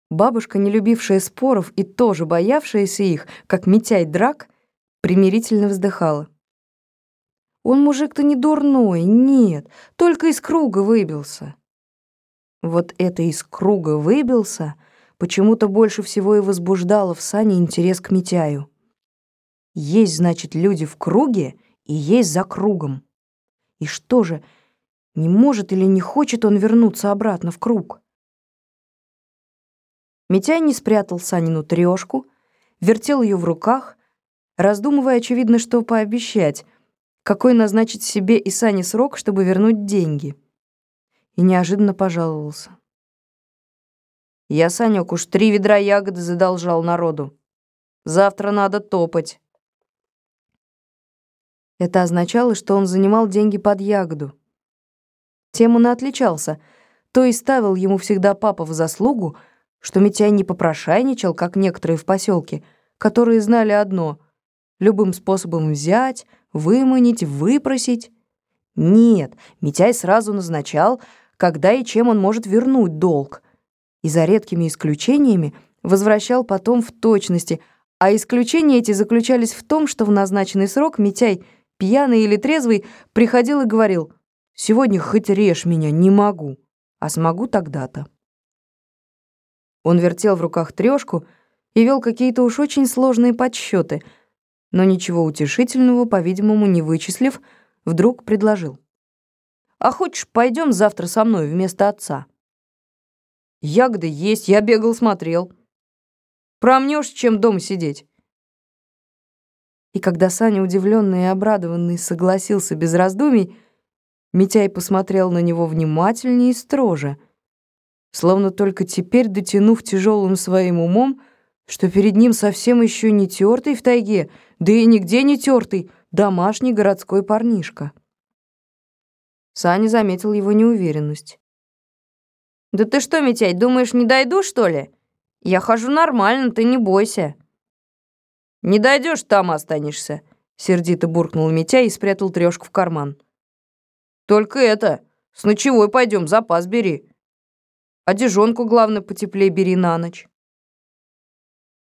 Бабушка, не любившая споров и тоже боявшаяся их, как Митяй драк, примирительно вздыхала. Он мужик-то не дурной, нет, только из круга выбился. Вот это из круга выбился почему-то больше всего и возбуждало в Сане интерес к Митяю. Есть, значит, люди в круге и есть за кругом. И что же, не может или не хочет он вернуться обратно в круг? Митяй не спрятал Санину трёшку, вертел ее в руках, раздумывая, очевидно, что пообещать, какой назначить себе и Сане срок, чтобы вернуть деньги. И неожиданно пожаловался. «Я, Санёк, уж 3 ведра ягоды задолжал народу. Завтра надо топать». Это означало, что он занимал деньги под ягоду. Тем он и отличался. То и ставил ему всегда папа в заслугу, что Митяй не попрошайничал, как некоторые в поселке, которые знали одно — любым способом взять, выманить, выпросить. Нет, Митяй сразу назначал, когда и чем он может вернуть долг, и за редкими исключениями возвращал потом в точности, а исключения эти заключались в том, что в назначенный срок Митяй, пьяный или трезвый, приходил и говорил: «Сегодня хоть режь меня, не могу, а смогу тогда-то». Он вертел в руках трёшку и вел какие-то уж очень сложные подсчеты, но ничего утешительного, по-видимому, не вычислив, вдруг предложил: «А хочешь, пойдем завтра со мной вместо отца? Ягоды есть, я бегал, смотрел. Промнёшь, чем дома сидеть». И когда Саня, удивленный и обрадованный, согласился без раздумий, Митяй посмотрел на него внимательнее и строже, словно только теперь дотянув тяжелым своим умом, что перед ним совсем еще не тертый в тайге, да и нигде не тертый, домашний городской парнишка. Саня заметил его неуверенность. «Да ты что, Митяй, думаешь, не дойду, что ли? Я хожу нормально, ты не бойся». «Не дойдешь, там останешься», — сердито буркнул Митяй и спрятал трёшку в карман. «Только это, с ночевой пойдем, запас бери. Одежонку, главное, потеплее бери на ночь».